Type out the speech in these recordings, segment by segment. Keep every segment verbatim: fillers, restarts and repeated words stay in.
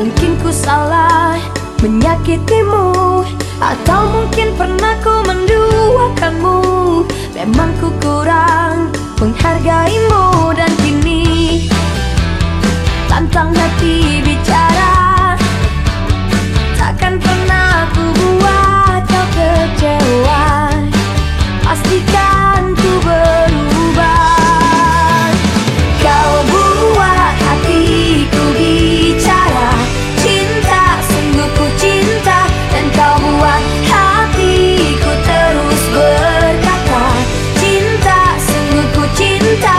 Mungkin ku salah menyakitimu, atau mungkin pernah ku menduakanmu. Memang ku kurang menghargaimu, dan kini tantang hati bicara. Takkan pernah ku buat kau kecewa, pastikan ku berubah. Kau buat hatiku bicara, cinta sungguh ku cinta. Dan kau buat hatiku terus berkata, cinta sungguh ku cinta.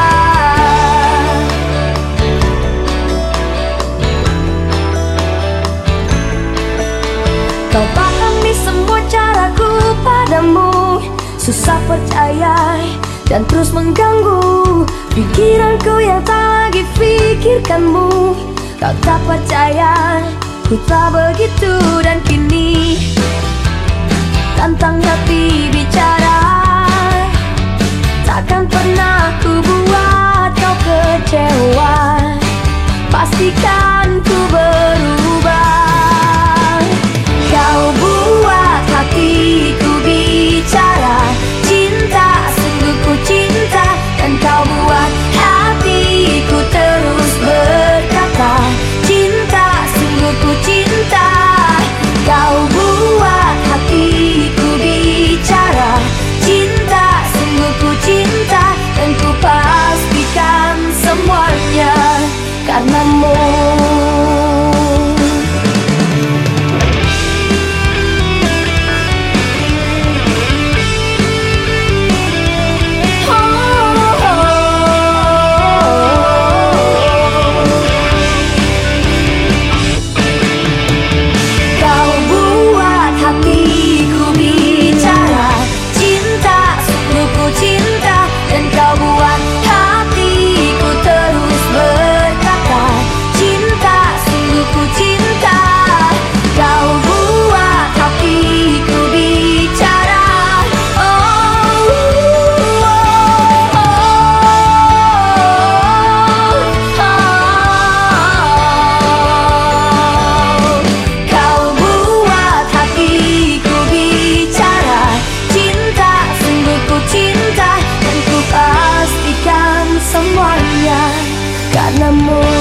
Kau pahami semua caraku padamu, susah percaya dan terus mengganggu pikiranku yang tak lagi pikirkanmu. Kau tak percaya, ku tak begitu, dan kini tantang hati bicara. Takkan pernah ku buat kau kecewa, pastikan ku berubah. Kau buat hatiku bicara, cinta sungguh ku cinta. Dan kau buat hatiku terus berkata, cinta sungguh ku cinta. Kau buat hatiku bicara, cinta sungguh ku cinta. Dan ku pastikan semuanya karenamu. Semuanya karenamu.